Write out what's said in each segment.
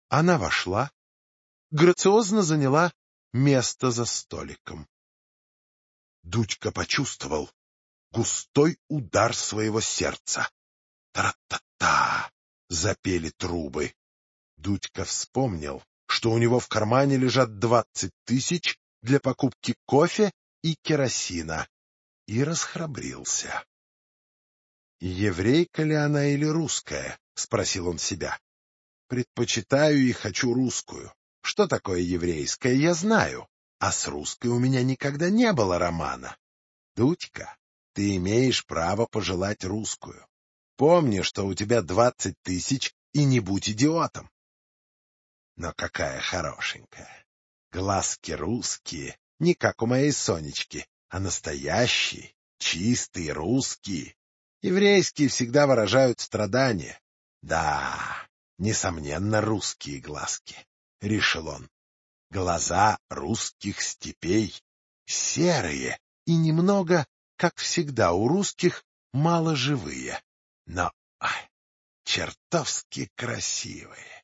Она вошла, грациозно заняла место за столиком. Дудька почувствовал густой удар своего сердца. «Тра-та-та!» — запели трубы. Дудька вспомнил, что у него в кармане лежат 20 тысяч для покупки кофе и керосина, и расхрабрился. «Еврейка ли она или русская?» — спросил он себя. «Предпочитаю и хочу русскую. Что такое еврейская, я знаю, а с русской у меня никогда не было романа. Дудька, ты имеешь право пожелать русскую. Помни, что у тебя 20 тысяч, и не будь идиотом». Но какая хорошенькая. Глазки русские, не как у моей Сонечки, а настоящие, чистые, русские. Еврейские всегда выражают страдания. Да, несомненно, русские глазки, — решил он. Глаза русских степей серые и немного, как всегда у русских, маложивые, но чертовски красивые.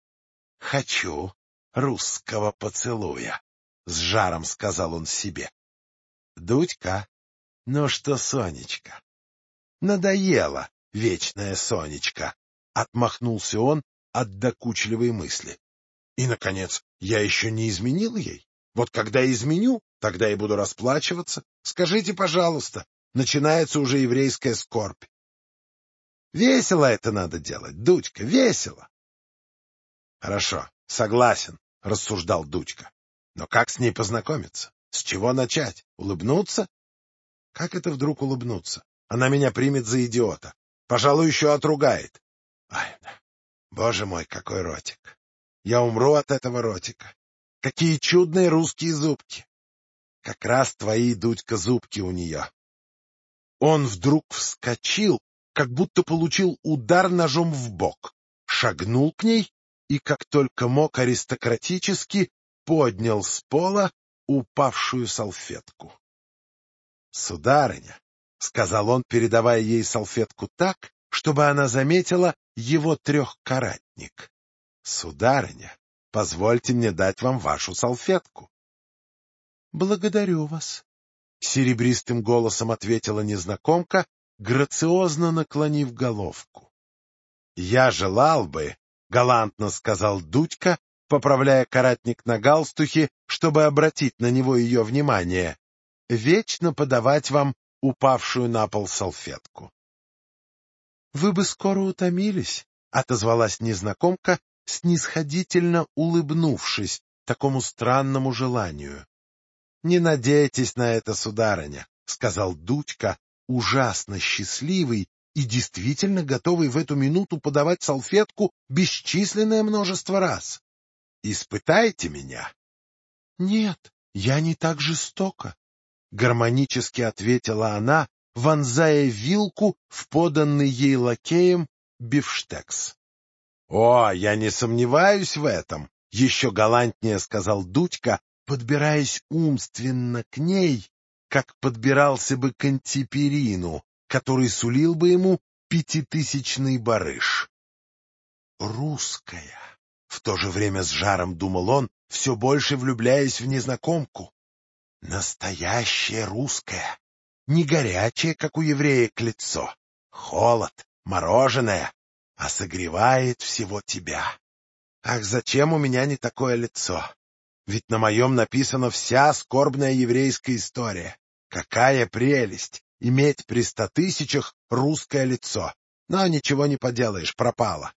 «Хочу русского поцелуя», — с жаром сказал он себе. «Дудька, ну что, Сонечка?» «Надоела вечная Сонечка», — отмахнулся он от докучливой мысли. «И, наконец, я еще не изменил ей. Вот когда изменю, тогда и буду расплачиваться. Скажите, пожалуйста, начинается уже еврейская скорбь. Весело это надо делать, Дудька, весело». «Хорошо, согласен», — рассуждал Дудька. «Но как с ней познакомиться? С чего начать? Улыбнуться? Как это вдруг улыбнуться? Она меня примет за идиота. Пожалуй, еще отругает. Ай, боже мой, какой ротик! Я умру от этого ротика. Какие чудные русские зубки! Как раз твои, Дудька, зубки у нее». Он вдруг вскочил, как будто получил удар ножом в бок, шагнул к ней и, как только мог аристократически, поднял с пола упавшую салфетку. «Сударыня», — сказал он, передавая ей салфетку так, чтобы она заметила его трехкаратник. «Сударыня, позвольте мне дать вам вашу салфетку». «Благодарю вас», — серебристым голосом ответила незнакомка, грациозно наклонив головку. «Я желал бы», — галантно сказал Дудька, поправляя каратник на галстухе, чтобы обратить на него ее внимание, — «вечно подавать вам упавшую на пол салфетку». «Вы бы скоро утомились», — отозвалась незнакомка, снисходительно улыбнувшись такому странному желанию. «Не надейтесь на это, сударыня», — сказал Дудька, ужасно счастливый и действительно готовый в эту минуту подавать салфетку бесчисленное множество раз. «Испытайте меня». «Нет, я не так жестока», — гармонически ответила она, вонзая вилку в поданный ей лакеем бифштекс. «О, я не сомневаюсь в этом», — еще галантнее сказал Дудька, подбираясь умственно к ней, как подбирался бы к антиперину, который сулил бы ему 5000-ный барыш. «Русская», — в то же время с жаром думал он, все больше влюбляясь в незнакомку. «Настоящая русская, не горячая, как у евреек, лицо, холод, мороженое, а согревает всего тебя. Ах, зачем у меня не такое лицо? Ведь на моем написана вся скорбная еврейская история. Какая прелесть иметь при 100 000 русское лицо! Но ничего не поделаешь, пропало».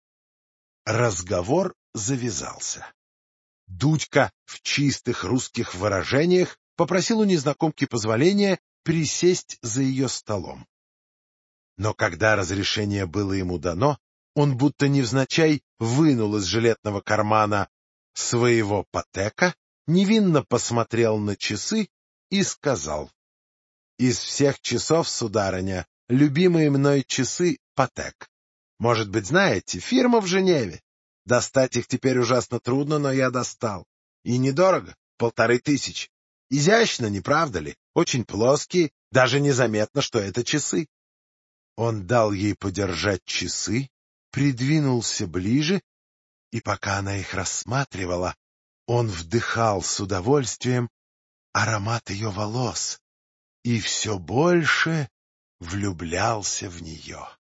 Разговор завязался. Дудька в чистых русских выражениях попросил у незнакомки позволения присесть за ее столом. Но когда разрешение было ему дано, он будто невзначай вынул из жилетного кармана своего патека, невинно посмотрел на часы и сказал: «Из всех часов, сударыня, любимые мной часы Патек. Может быть, знаете, фирма в Женеве. Достать их теперь ужасно трудно, но я достал. И недорого, 1500. Изящно, не правда ли? Очень плоские, даже незаметно, что это часы». Он дал ей подержать часы, придвинулся ближе И пока она их рассматривала, он вдыхал с удовольствием аромат ее волос и все больше влюблялся в нее.